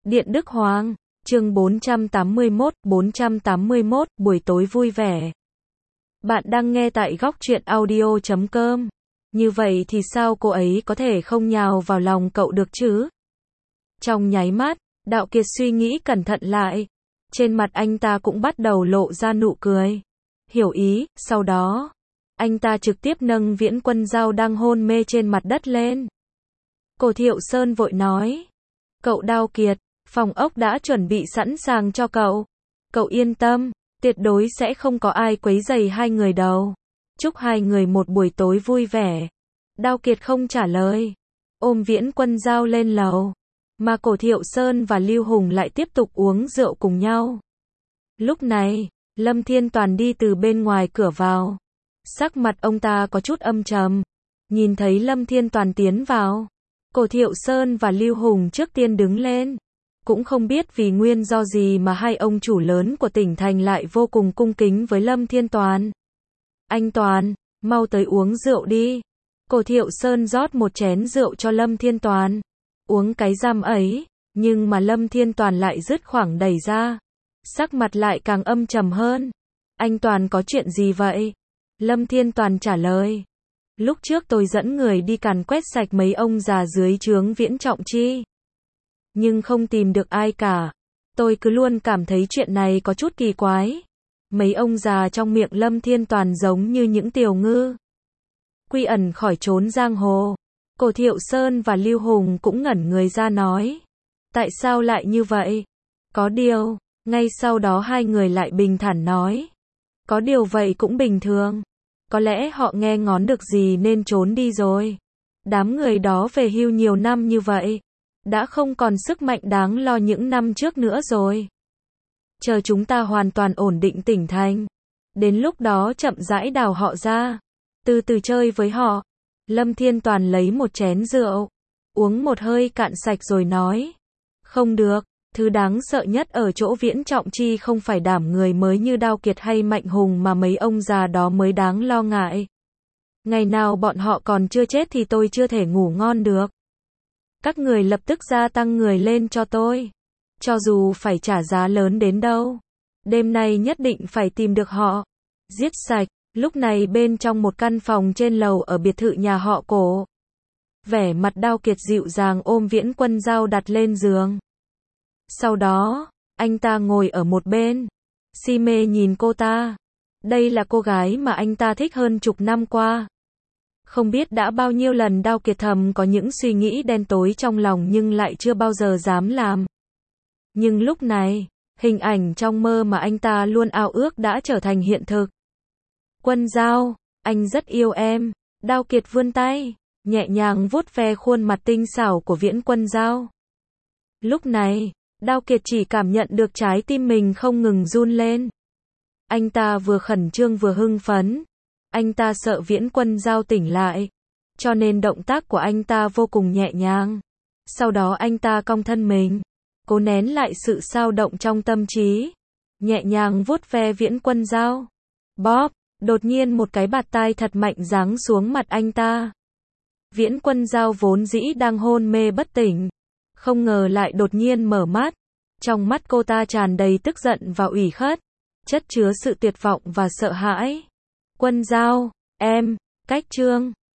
Điện Đức Hoàng, chương 481, buổi tối vui vẻ. Bạn đang nghe tại góc truyện audio.com. Như vậy thì sao cô ấy có thể không nhào vào lòng cậu được chứ? Trong nháy mắt, Đạo Kiệt suy nghĩ cẩn thận lại. Trên mặt anh ta cũng bắt đầu lộ ra nụ cười. Hiểu ý, sau đó, anh ta trực tiếp nâng Viễn Quân Giao đang hôn mê trên mặt đất lên. Cổ Thiệu Sơn vội nói. Cậu Đạo Kiệt, phòng ốc đã chuẩn bị sẵn sàng cho cậu. Cậu yên tâm, tuyệt đối sẽ không có ai quấy rầy hai người đâu. Chúc hai người một buổi tối vui vẻ. Đạo Kiệt không trả lời. Ôm Viễn Quân Giao lên lầu. Mà Cổ Thiệu Sơn và Lưu Hùng lại tiếp tục uống rượu cùng nhau. Lúc này, Lâm Thiên Toàn đi từ bên ngoài cửa vào. Sắc mặt ông ta có chút âm trầm. Nhìn thấy Lâm Thiên Toàn tiến vào, Cổ Thiệu Sơn và Lưu Hùng trước tiên đứng lên. Cũng không biết vì nguyên do gì mà hai ông chủ lớn của tỉnh thành lại vô cùng cung kính với Lâm Thiên Toàn. Anh Toàn, mau tới uống rượu đi. Cổ Thiệu Sơn rót một chén rượu cho Lâm Thiên Toàn. Uống cái giam ấy, nhưng mà Lâm Thiên Toàn lại dứt khoảng đẩy ra. Sắc mặt lại càng âm trầm hơn. Anh Toàn có chuyện gì vậy? Lâm Thiên Toàn trả lời. Lúc trước tôi dẫn người đi càn quét sạch mấy ông già dưới trướng Viễn Trọng Chi. Nhưng không tìm được ai cả. Tôi cứ luôn cảm thấy chuyện này có chút kỳ quái. Mấy ông già trong miệng Lâm Thiên Toàn giống như những tiểu ngư quy ẩn khỏi trốn giang hồ. Cổ Thiệu Sơn và Lưu Hùng cũng ngẩn người ra nói. Tại sao lại như vậy? Có điều, ngay sau đó hai người lại bình thản nói. Có điều vậy cũng bình thường. Có lẽ họ nghe ngóng được gì nên trốn đi rồi. Đám người đó về hưu nhiều năm như vậy. Đã không còn sức mạnh đáng lo những năm trước nữa rồi. Chờ chúng ta hoàn toàn ổn định tỉnh thành. Đến lúc đó chậm rãi đào họ ra. Từ từ chơi với họ. Lâm Thiên Toàn lấy một chén rượu. Uống một hơi cạn sạch rồi nói. Không được. Thứ đáng sợ nhất ở chỗ Viễn Trọng Chi không phải đảm người mới như Đạo Kiệt hay Mạnh Hùng mà mấy ông già đó mới đáng lo ngại. Ngày nào bọn họ còn chưa chết thì tôi chưa thể ngủ ngon được. Các người lập tức gia tăng người lên cho tôi. Cho dù phải trả giá lớn đến đâu. Đêm nay nhất định phải tìm được họ. Giết sạch. Lúc này bên trong một căn phòng trên lầu ở biệt thự nhà họ Cổ. Vẻ mặt Đạo Kiệt dịu dàng ôm Viễn Quân Giao đặt lên giường. Sau đó, anh ta ngồi ở một bên. Si mê nhìn cô ta. Đây là cô gái mà anh ta thích hơn chục năm qua. Không biết đã bao nhiêu lần Đạo Kiệt thầm có những suy nghĩ đen tối trong lòng nhưng lại chưa bao giờ dám làm. Nhưng lúc này, hình ảnh trong mơ mà anh ta luôn ao ước đã trở thành hiện thực. Quân Giao, anh rất yêu em. Đạo Kiệt vươn tay, nhẹ nhàng vuốt ve khuôn mặt tinh xảo của Viễn Quân Giao. Lúc này, Đạo Kiệt chỉ cảm nhận được trái tim mình không ngừng run lên. Anh ta vừa khẩn trương vừa hưng phấn. Anh ta sợ Viễn Quân Giao tỉnh lại. Cho nên động tác của anh ta vô cùng nhẹ nhàng. Sau đó anh ta cong thân mình. Cố nén lại sự xao động trong tâm trí. Nhẹ nhàng vuốt ve Viễn Quân Giao. Bóp, đột nhiên một cái bạt tai thật mạnh giáng xuống mặt anh ta. Viễn Quân Giao vốn dĩ đang hôn mê bất tỉnh. Không ngờ lại đột nhiên mở mắt. Trong mắt cô ta tràn đầy tức giận và ủy khuất. Chất chứa sự tuyệt vọng và sợ hãi. Quân Giao, em, cách chương.